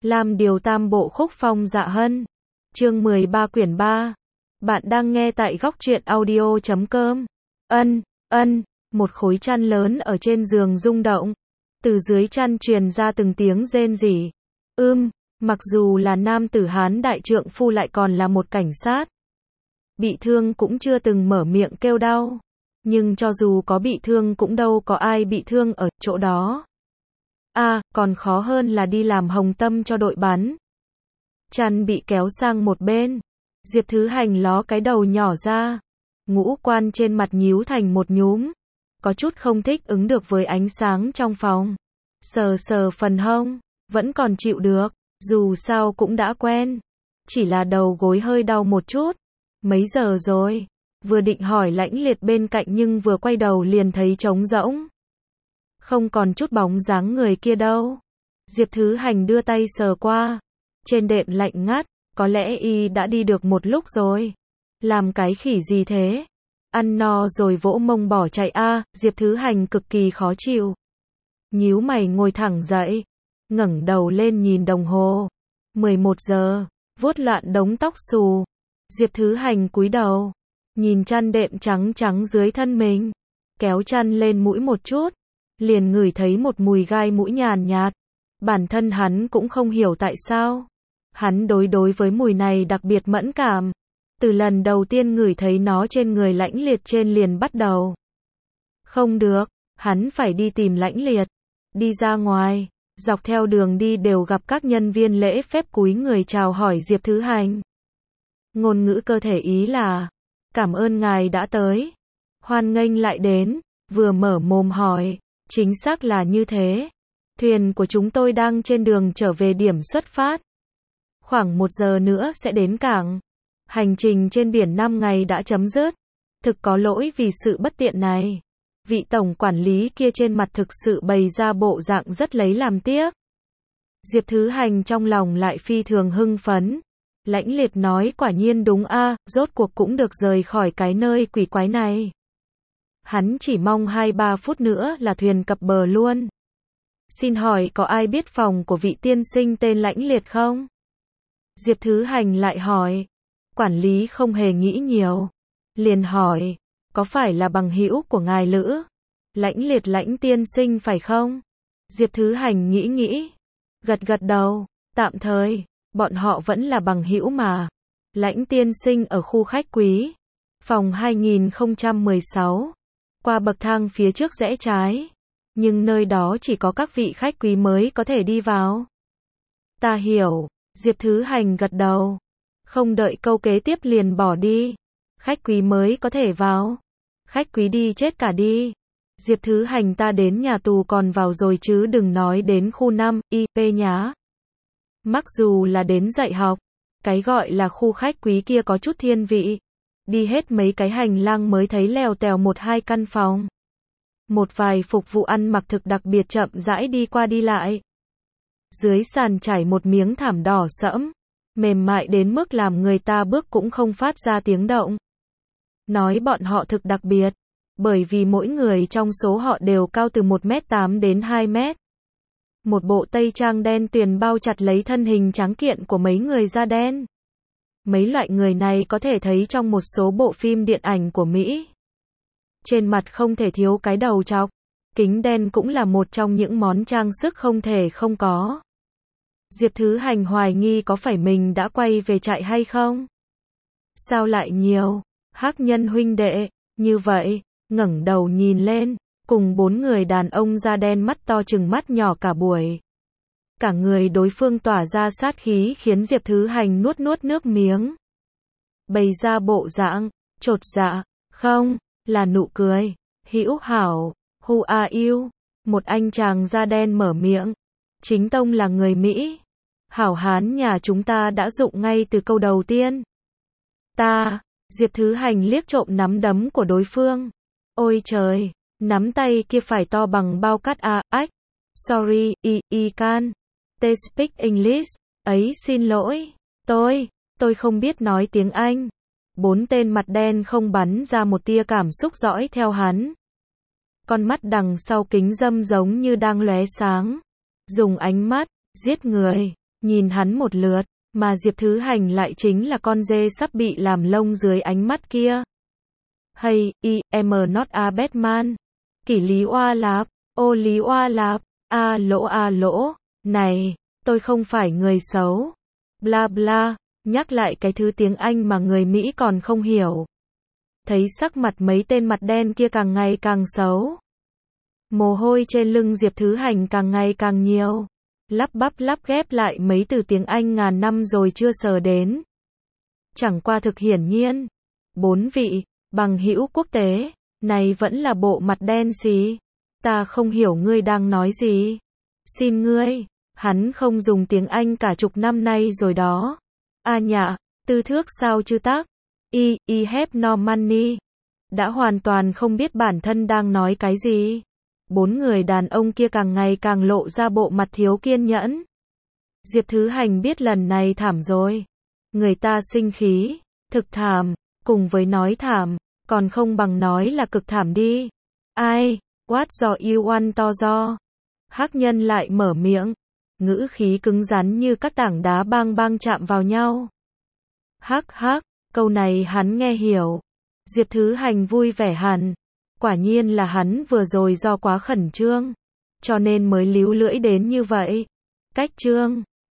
Lam điều tam bộ khúc phong dạ hân. Chương 13 quyển 3. Bạn đang nghe tại góc truyện audio.com. Một khối chăn lớn ở trên giường rung động. Từ dưới chăn truyền ra từng tiếng rên rỉ. Mặc dù là nam tử Hán đại trượng phu lại còn là một cảnh sát. Bị thương cũng chưa từng mở miệng kêu đau. Nhưng cho dù có bị thương cũng đâu có ai bị thương ở chỗ đó. Còn khó hơn là đi làm hồng tâm cho đội bắn. Chăn bị kéo sang một bên. Diệp Thứ Hành ló cái đầu nhỏ ra. Ngũ quan trên mặt nhíu thành một nhúm. Có chút không thích ứng được với ánh sáng trong phòng. Sờ sờ phần hông. Vẫn còn chịu được. Dù sao cũng đã quen. Chỉ là đầu gối hơi đau một chút. Mấy giờ rồi? Vừa định hỏi Lãnh Liệt bên cạnh nhưng vừa quay đầu liền thấy trống rỗng. Không còn chút bóng dáng người kia đâu. Diệp Thứ Hành đưa tay sờ qua. Trên đệm lạnh ngắt, có lẽ y đã đi được một lúc rồi. Làm cái khỉ gì thế? Ăn no rồi vỗ mông bỏ chạy Diệp Thứ Hành cực kỳ khó chịu. Nhíu mày ngồi thẳng dậy. Ngẩng đầu lên nhìn đồng hồ. 11 giờ, vuốt loạn đống tóc xù. Diệp Thứ Hành cúi đầu. Nhìn chăn đệm trắng trắng dưới thân mình. Kéo chăn lên mũi một chút. Liền ngửi thấy một mùi gai mũi nhàn nhạt. Bản thân hắn cũng không hiểu tại sao. Hắn đối với mùi này đặc biệt mẫn cảm. Từ lần đầu tiên ngửi thấy nó trên người Lãnh Liệt trên liền bắt đầu. Không được, hắn phải đi tìm Lãnh Liệt. Đi ra ngoài, dọc theo đường đi đều gặp các nhân viên lễ phép cúi người chào hỏi Diệp Thứ Hành. Ngôn ngữ cơ thể ý là, cảm ơn ngài đã tới. Hoan nghênh lại đến, vừa mở mồm hỏi, chính xác là như thế. Thuyền của chúng tôi đang trên đường trở về điểm xuất phát. Khoảng 1 giờ nữa sẽ đến cảng. Hành trình trên biển 5 ngày đã chấm dứt. Thực có lỗi vì sự bất tiện này. Vị tổng quản lý kia trên mặt thực sự bày ra bộ dạng rất lấy làm tiếc. Diệp Thứ Hành trong lòng lại phi thường hưng phấn. Lãnh Liệt nói quả nhiên đúng rốt cuộc cũng được rời khỏi cái nơi quỷ quái này. Hắn chỉ mong 2-3 phút nữa là thuyền cập bờ luôn. Xin hỏi có ai biết phòng của vị tiên sinh tên Lãnh Liệt không? Diệp Thứ Hành lại hỏi. Quản lý không hề nghĩ nhiều. Liền hỏi, có phải là bằng hữu của ngài Lữ? Lãnh Liệt Lãnh tiên sinh phải không? Diệp Thứ Hành nghĩ. Gật đầu, tạm thời, bọn họ vẫn là bằng hữu mà. Lãnh tiên sinh ở khu khách quý. Phòng 2016. Qua bậc thang phía trước rẽ trái. Nhưng nơi đó chỉ có các vị khách quý mới có thể đi vào. Ta hiểu. Diệp Thứ Hành gật đầu. Không đợi câu kế tiếp liền bỏ đi. Khách quý mới có thể vào. Khách quý đi chết cả đi. Diệp Thứ Hành ta đến nhà tù còn vào rồi chứ đừng nói đến khu 5, IP nhá. Mặc dù là đến dạy học. Cái gọi là khu khách quý kia có chút thiên vị. Đi hết mấy cái hành lang mới thấy lèo tèo 1-2 căn phòng. Một vài phục vụ ăn mặc thực đặc biệt chậm rãi đi qua đi lại. Dưới sàn trải một miếng thảm đỏ sẫm. Mềm mại đến mức làm người ta bước cũng không phát ra tiếng động. Nói bọn họ thực đặc biệt. Bởi vì mỗi người trong số họ đều cao từ 1m8 đến 2m. Một bộ tây trang đen tuyền bao chặt lấy thân hình tráng kiện của mấy người da đen. Mấy loại người này có thể thấy trong một số bộ phim điện ảnh của Mỹ. Trên mặt không thể thiếu cái đầu trọc. Kính đen cũng là một trong những món trang sức không thể không có. Diệp Thứ Hành hoài nghi có phải mình đã quay về trại hay không? Sao lại nhiều hắc nhân huynh đệ như vậy? Ngẩng đầu nhìn lên, cùng 4 người đàn ông da đen mắt to chừng mắt nhỏ cả buổi. Cả người đối phương tỏa ra sát khí khiến Diệp Thứ Hành nuốt nước miếng. Bày ra bộ dạng chột dạ, không, là nụ cười. Hữu hảo, who are you? Một anh chàng da đen mở miệng. Chính tông là người Mỹ. Hảo hán nhà chúng ta đã dụng ngay từ câu đầu tiên. Diệp Thứ Hành liếc trộm nắm đấm của đối phương. Ôi trời, nắm tay kia phải to bằng bao cát sorry, I can. They speak English. Ấy xin lỗi. Tôi không biết nói tiếng Anh. 4 tên mặt đen không bắn ra một tia cảm xúc dõi theo hắn. Con mắt đằng sau kính râm giống như đang lóe sáng. Dùng ánh mắt giết người nhìn hắn một lượt, mà Diệp Thứ Hành lại chính là con dê sắp bị làm lông dưới ánh mắt kia. Hey, I'm not a bad man. Kỷ Lý Oa Lạp, ô Lý Oa Lạp, a lỗ, này, tôi không phải người xấu. Bla bla, nhắc lại cái thứ tiếng Anh mà người Mỹ còn không hiểu. Thấy sắc mặt mấy tên mặt đen kia càng ngày càng xấu. Mồ hôi trên lưng Diệp Thứ Hành càng ngày càng nhiều. Lắp bắp lắp ghép lại mấy từ tiếng Anh ngàn năm rồi chưa sờ đến. Chẳng qua thực hiển nhiên. 4 vị, bằng hữu quốc tế, này vẫn là bộ mặt đen xí. Ta không hiểu ngươi đang nói gì. Xin ngươi, hắn không dùng tiếng Anh cả chục năm nay rồi đó. A nhạ, tư thước sao chứ tác. I have no money. Đã hoàn toàn không biết bản thân đang nói cái gì. 4 người đàn ông kia càng ngày càng lộ ra bộ mặt thiếu kiên nhẫn. Diệp Thứ Hành biết lần này thảm rồi. Người ta sinh khí, thực thảm, cùng với nói thảm, còn không bằng nói là cực thảm đi. Ai, what do you want to do? Hắc nhân lại mở miệng, ngữ khí cứng rắn như các tảng đá bang bang chạm vào nhau. Hắc, câu này hắn nghe hiểu. Diệp Thứ Hành vui vẻ hẳn. Quả nhiên là hắn vừa rồi do quá khẩn trương, cho nên mới líu lưỡi đến như vậy. Cách trương.